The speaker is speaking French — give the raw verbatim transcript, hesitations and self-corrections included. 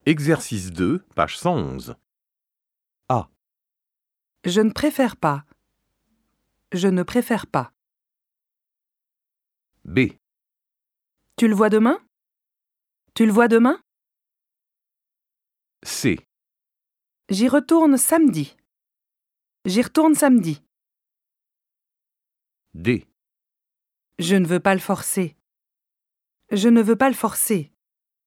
Exercice deux, page cent onze. A. Je ne préfère pas. Je ne préfère pas. B. Tu le vois demain? Tu le vois demain? C. J'y retourne samedi. J'y retourne samedi. D. Je ne veux pas le forcer. Je ne veux pas le forcer.